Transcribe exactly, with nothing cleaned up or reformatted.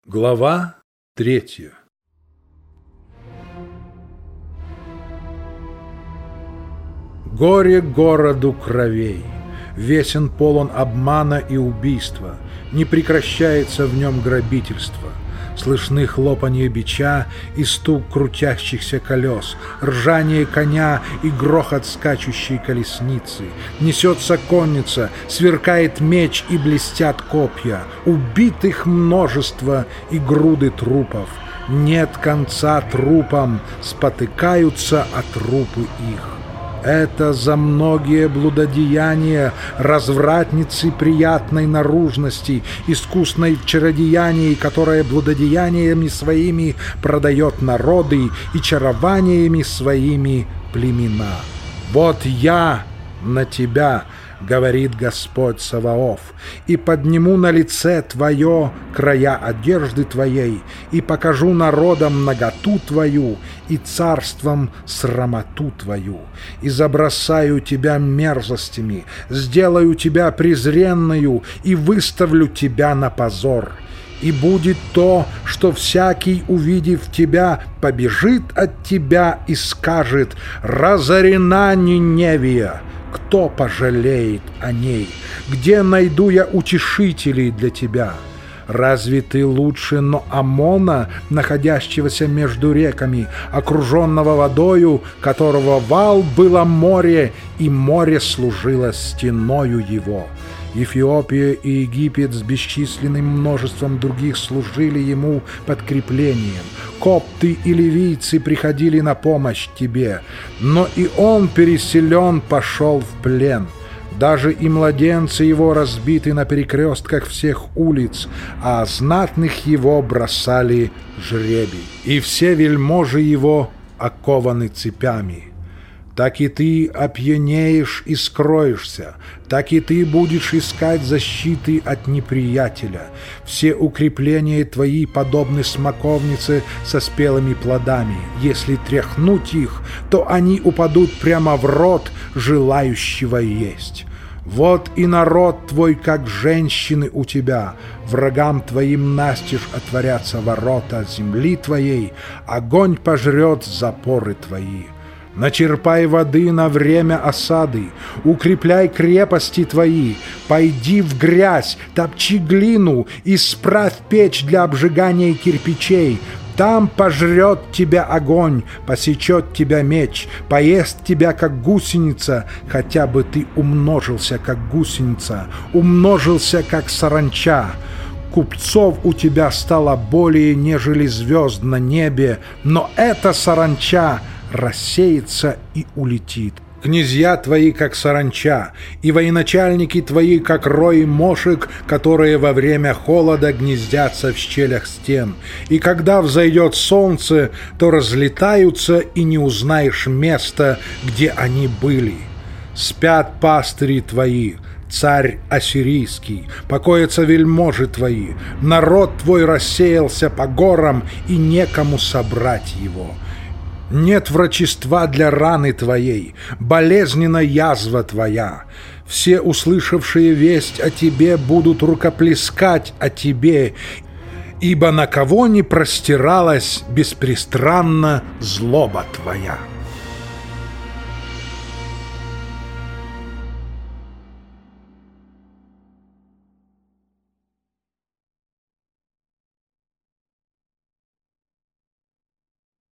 Глава третья. Горе городу кровей, весен полон обмана и убийства, не прекращается в нем грабительство. Слышны хлопанье бича и стук крутящихся колес, ржание коня и грохот скачущей колесницы. Несется конница, сверкает меч и блестят копья. Убитых множество и груды трупов. Нет конца трупам, спотыкаются о трупы их. Это за многие блудодеяния развратницы приятной наружности, искусной в чародеянии, которая блудодеяниями своими продает народы и чарованиями своими племена. Вот я на тебя, говорит Господь Саваоф, и подниму на лице твое края одежды твоей, и покажу народам наготу твою, и царством срамоту твою, и забросаю тебя мерзостями, сделаю тебя презренною, и выставлю тебя на позор. И будет то, что всякий, увидев тебя, побежит от тебя и скажет: «Разорена Ниневия! Кто пожалеет о ней? Где найду я утешителей для тебя? Разве ты лучше Ноамона, находящегося между реками, окруженного водою, которого вал было море, и море служило стеною его? Эфиопия и Египет с бесчисленным множеством других служили ему подкреплением. Копты и ливийцы приходили на помощь тебе, но и он переселен пошел в плен. Даже и младенцы его разбиты на перекрестках всех улиц, а знатных его бросали жребий, и все вельможи его окованы цепями. Так и ты опьянеешь и скроешься, так и ты будешь искать защиты от неприятеля. Все укрепления твои подобны смоковнице со спелыми плодами. Если тряхнуть их, то они упадут прямо в рот желающего есть. Вот и народ твой, как женщины у тебя, врагам твоим настежь отворятся ворота земли твоей, огонь пожрет запоры твои. Начерпай воды на время осады, укрепляй крепости твои, пойди в грязь, топчи глину, исправь печь для обжигания кирпичей. Там пожрет тебя огонь, посечет тебя меч, поест тебя, как гусеница, хотя бы ты умножился, как гусеница, умножился, как саранча. Купцов у тебя стало более, нежели звезд на небе, но эта саранча рассеется и улетит. Князья твои, как саранча, и военачальники твои, как рой мошек, которые во время холода гнездятся в щелях стен. И когда взойдет солнце, то разлетаются, и не узнаешь места, где они были. Спят пастыри твои, царь ассирийский, покоятся вельможи твои, народ твой рассеялся по горам, и некому собрать его. Нет врачества для раны твоей, болезненна язва твоя. Все, услышавшие весть о тебе, будут рукоплескать о тебе, ибо на кого не простиралась беспристрастно злоба твоя.